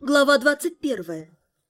Глава 21.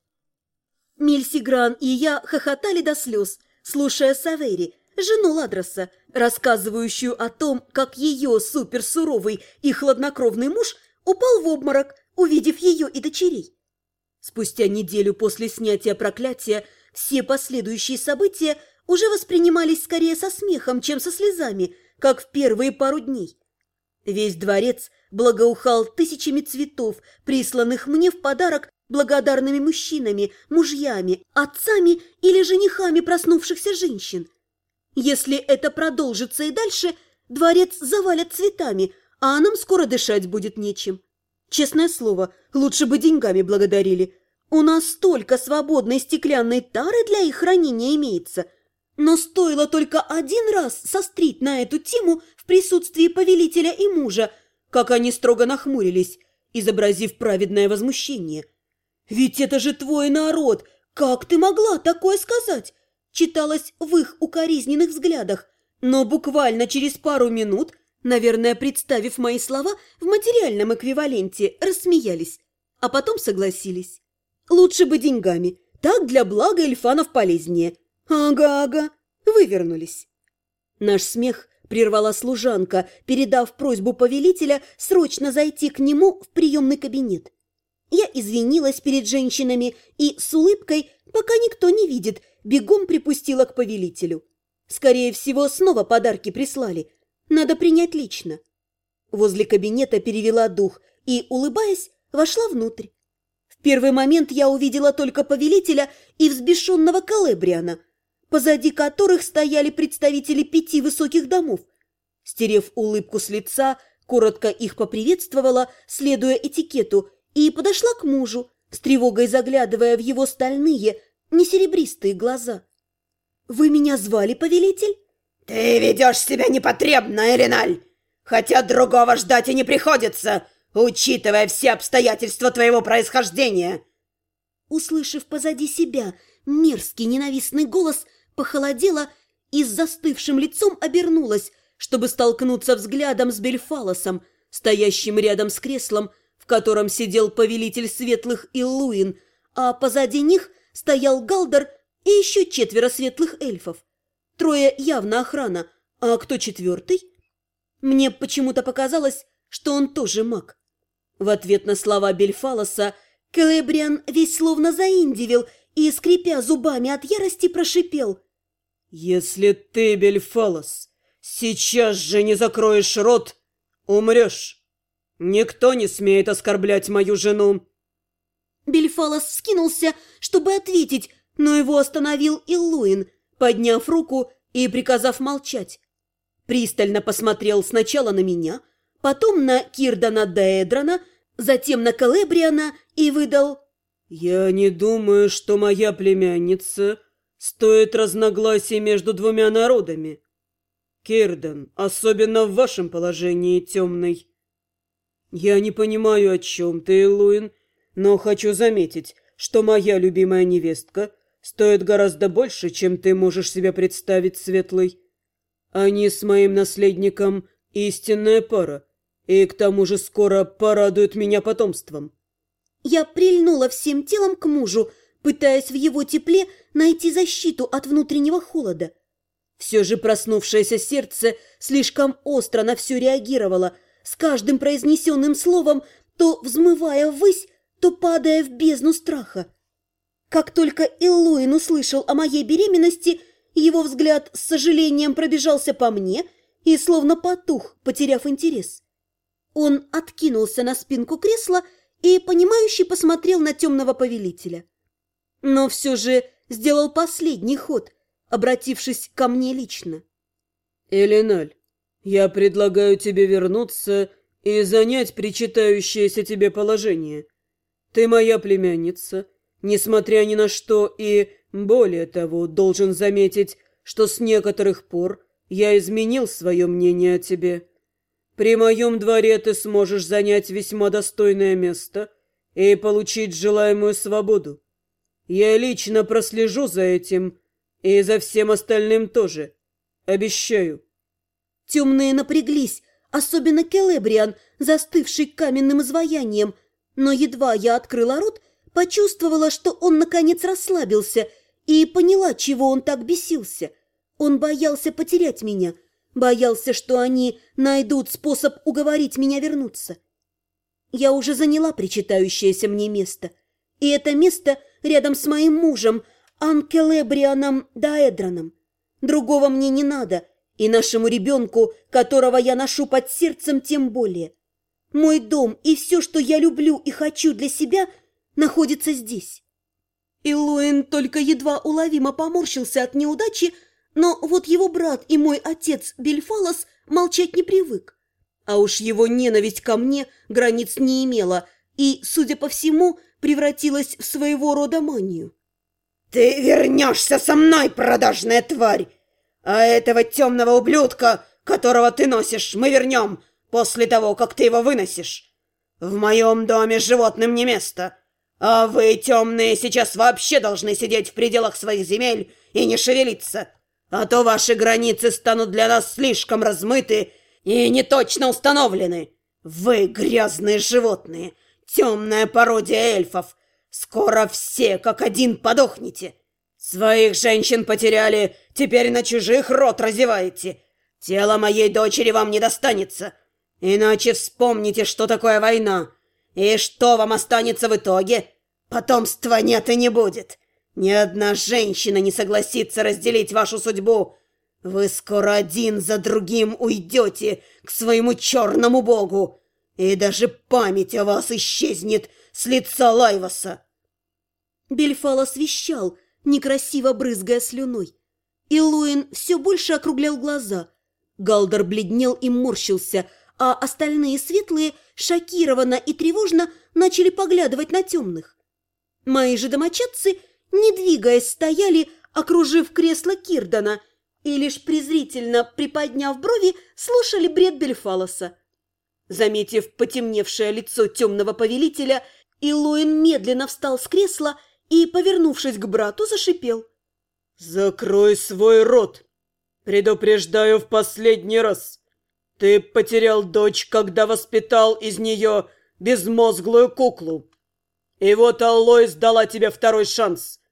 Мильсигран и я хохотали до слез, слушая Савери, жену Ладроса, рассказывающую о том, как ее суперсуровый и хладнокровный муж упал в обморок, увидев ее и дочерей. Спустя неделю после снятия проклятия все последующие события уже воспринимались скорее со смехом, чем со слезами, как в первые пару дней. Весь дворец благоухал тысячами цветов, присланных мне в подарок благодарными мужчинами, мужьями, отцами или женихами проснувшихся женщин. Если это продолжится и дальше, дворец завалят цветами, а нам скоро дышать будет нечем. Честное слово, лучше бы деньгами благодарили. У нас столько свободной стеклянной тары для их хранения имеется. Но стоило только один раз сострить на эту тему в присутствии повелителя и мужа, как они строго нахмурились, изобразив праведное возмущение. «Ведь это же твой народ! Как ты могла такое сказать?» Читалось в их укоризненных взглядах, но буквально через пару минут, наверное, представив мои слова в материальном эквиваленте, рассмеялись, а потом согласились. Лучше бы деньгами, так для блага эльфанов полезнее. Ага, вывернулись. Наш смех прервала служанка, передав просьбу повелителя срочно зайти к нему в приемный кабинет. Я извинилась перед женщинами и с улыбкой, пока никто не видит, бегом припустила к повелителю. Скорее всего, снова подарки прислали. Надо принять лично. Возле кабинета перевела дух и, улыбаясь, вошла внутрь. В первый момент я увидела только повелителя и взбешенного Калебриана, позади которых стояли представители 5 высоких домов. Стерев улыбку с лица, коротко их поприветствовала, следуя этикету, и подошла к мужу, с тревогой заглядывая в его стальные, не серебристые глаза. «Вы меня звали, повелитель?» «Ты ведешь себя непотребно, Эриналь, хотя другого ждать и не приходится, учитывая все обстоятельства твоего происхождения». Услышав позади себя мерзкий ненавистный голос, похолодела и с застывшим лицом обернулась, чтобы столкнуться взглядом с Бельфалосом, стоящим рядом с креслом, в котором сидел повелитель светлых Иллуин, а позади них стоял Галдер и еще 4 светлых эльфов. 3 явно охрана, а кто 4-й? Мне почему-то показалось, что он тоже маг. В ответ на слова Бельфалоса Калебриан весь словно заиндивел и, скрипя зубами от ярости, прошипел: «Если ты, Бельфалос, сейчас же не закроешь рот, умрешь. Никто не смеет оскорблять мою жену». Бельфалос вскинулся, чтобы ответить, но его остановил Иллуин, подняв руку и приказав молчать. Пристально посмотрел сначала на меня, потом на Кирдана Деэдрана, затем на Калебриана и выдал: «Я не думаю, что моя племянница стоит разногласий между 2 народами. Кирдан, особенно в вашем положении, темный. Я не понимаю, о чем ты, Эллуин, но хочу заметить, что моя любимая невестка стоит гораздо больше, чем ты можешь себе представить, Светлый. Они с моим наследником истинная пара, и к тому же скоро порадуют меня потомством». Я прильнула всем телом к мужу, пытаясь в его тепле найти защиту от внутреннего холода. Все же проснувшееся сердце слишком остро на все реагировало, с каждым произнесенным словом то взмывая ввысь, то падая в бездну страха. Как только Иллуин услышал о моей беременности, его взгляд с сожалением пробежался по мне и словно потух, потеряв интерес. Он откинулся на спинку кресла и, понимающе посмотрел на темного повелителя. Но все же сделал последний ход, обратившись ко мне лично. «Элиналь, я предлагаю тебе вернуться и занять причитающееся тебе положение. Ты моя племянница, несмотря ни на что, и, более того, должен заметить, что с некоторых пор я изменил свое мнение о тебе. При моем дворе ты сможешь занять весьма достойное место и получить желаемую свободу. Я лично прослежу за этим и за всем остальным тоже. Обещаю». Темные напряглись, особенно Келебриан, застывший каменным изваянием, Но едва я открыла рот, почувствовала, что он наконец расслабился и поняла, чего он так бесился. Он боялся потерять меня, боялся, что они найдут способ уговорить меня вернуться. Я уже заняла причитающееся мне место, и это место рядом с моим мужем Анкелебрианом Даэдраном. Другого мне не надо, и нашему ребенку, которого я ношу под сердцем, тем более. Мой дом и все, что я люблю и хочу для себя, находится здесь. Илоин только едва уловимо поморщился от неудачи, но вот его брат и мой отец Бельфалос молчать не привык. А уж его ненависть ко мне границ не имела и, судя по всему, превратилась в своего рода манию. «Ты вернешься со мной, продажная тварь! А этого темного ублюдка, которого ты носишь, мы вернем после того, как ты его выносишь. В моем доме животным не место, а вы, темные, сейчас вообще должны сидеть в пределах своих земель и не шевелиться, а то ваши границы станут для нас слишком размыты и неточно установлены. Вы, грязные животные, темная пародия эльфов, скоро все как один подохнете. Своих женщин потеряли, теперь на чужих рот разеваете. Тело моей дочери вам не достанется, иначе вспомните, что такое война. И что вам останется в итоге? Потомства нет и не будет. Ни одна женщина не согласится разделить вашу судьбу. Вы скоро один за другим уйдете к своему черному богу, и даже память о вас исчезнет с лица Лайваса. Бельфалос вещал, некрасиво брызгая слюной. Илоин все больше округлял глаза. Галдор бледнел и морщился, а остальные светлые шокированно и тревожно начали поглядывать на темных. Мои же домочадцы, не двигаясь, стояли, окружив кресло Кирдана, и лишь презрительно приподняв брови, слушали бред Бельфалоса. Заметив потемневшее лицо темного повелителя, Илоин медленно встал с кресла и, повернувшись к брату, зашипел. «Закрой свой рот! Предупреждаю в последний раз! Ты потерял дочь, когда воспитал из нее безмозглую куклу. И вот Аллойс дала тебе второй шанс.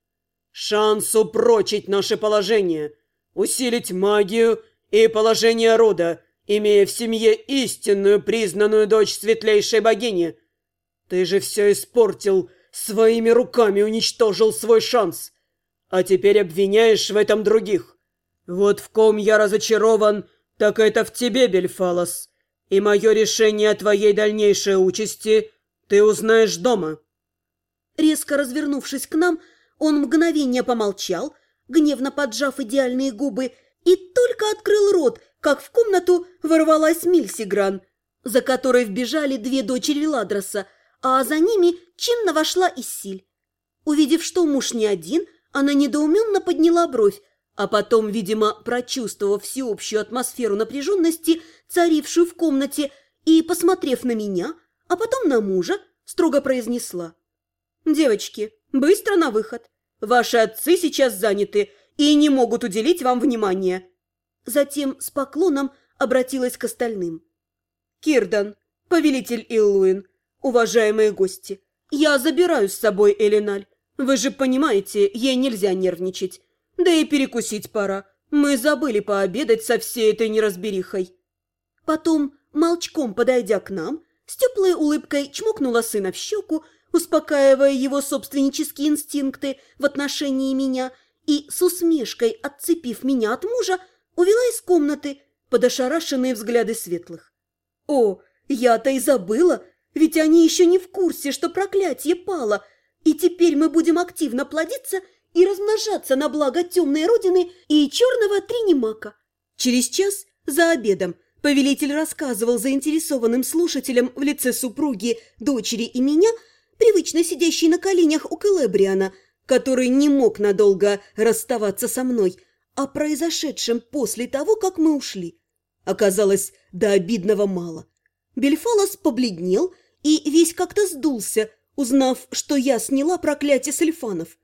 Шанс упрочить наше положение, усилить магию и положение рода, имея в семье истинную признанную дочь светлейшей богини. Ты же все испортил, своими руками уничтожил свой шанс, а теперь обвиняешь в этом других. Вот в ком я разочарован, так это в тебе, Бельфалос, и мое решение о твоей дальнейшей участи ты узнаешь дома». Резко развернувшись к нам, он мгновение помолчал, гневно поджав идеальные губы, и только открыл рот, как в комнату ворвалась Мильсигран, за которой вбежали две дочери Ладроса, а за ними чинно вошла Иссиль. Увидев, что муж не один, она недоуменно подняла бровь, а потом, видимо, прочувствовав всеобщую атмосферу напряженности, царившую в комнате, и, посмотрев на меня, а потом на мужа, строго произнесла: «Девочки, быстро на выход. Ваши отцы сейчас заняты и не могут уделить вам внимания». Затем с поклоном обратилась к остальным. «Кирдан, повелитель Иллуин, уважаемые гости, я забираю с собой Элиналь. Вы же понимаете, ей нельзя нервничать. Да и перекусить пора. Мы забыли пообедать со всей этой неразберихой». Потом, молчком подойдя к нам, с теплой улыбкой чмокнула сына в щеку, успокаивая его собственнические инстинкты в отношении меня, и с усмешкой, отцепив меня от мужа, увела из комнаты под ошарашенные взгляды светлых. О, я-то и забыла, ведь они еще не в курсе, что проклятие пало, и теперь мы будем активно плодиться и размножаться на благо темной родины и черного Тринимака. Через час, за обедом, повелитель рассказывал заинтересованным слушателям в лице супруги, дочери и меня, привычно сидящей на коленях у Келебриана, который не мог надолго расставаться со мной, о произошедшем после того, как мы ушли. Оказалось, до обидного мало. Бельфалос побледнел и весь как-то сдулся, узнав, что я сняла проклятие с эльфанов.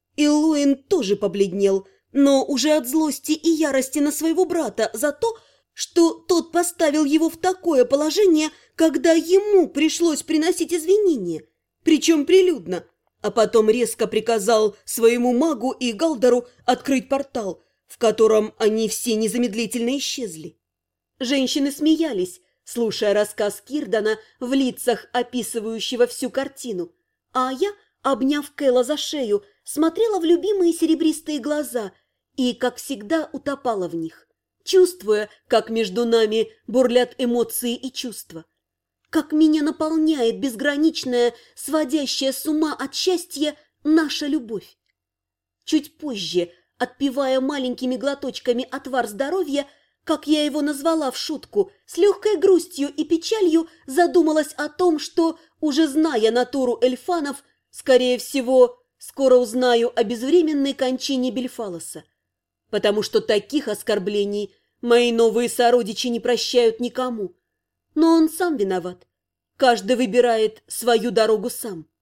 Илоин тоже побледнел, но уже от злости и ярости на своего брата за то, что тот поставил его в такое положение, когда ему пришлось приносить извинения, причем прилюдно, а потом резко приказал своему магу и Галдору открыть портал, в котором они все незамедлительно исчезли. Женщины смеялись, слушая рассказ Кирдана в лицах, описывающего всю картину, а я, обняв Кэла за шею, смотрела в любимые серебристые глаза и, как всегда, утопала в них, чувствуя, как между нами бурлят эмоции и чувства, как меня наполняет безграничная, сводящая с ума от счастья наша любовь. Чуть позже, отпивая маленькими глоточками отвар здоровья, как я его назвала в шутку, с легкой грустью и печалью задумалась о том, что, уже зная натуру эльфанов, скорее всего, скоро узнаю о безвременной кончине Бельфалоса, потому что таких оскорблений мои новые сородичи не прощают никому. Но он сам виноват. Каждый выбирает свою дорогу сам.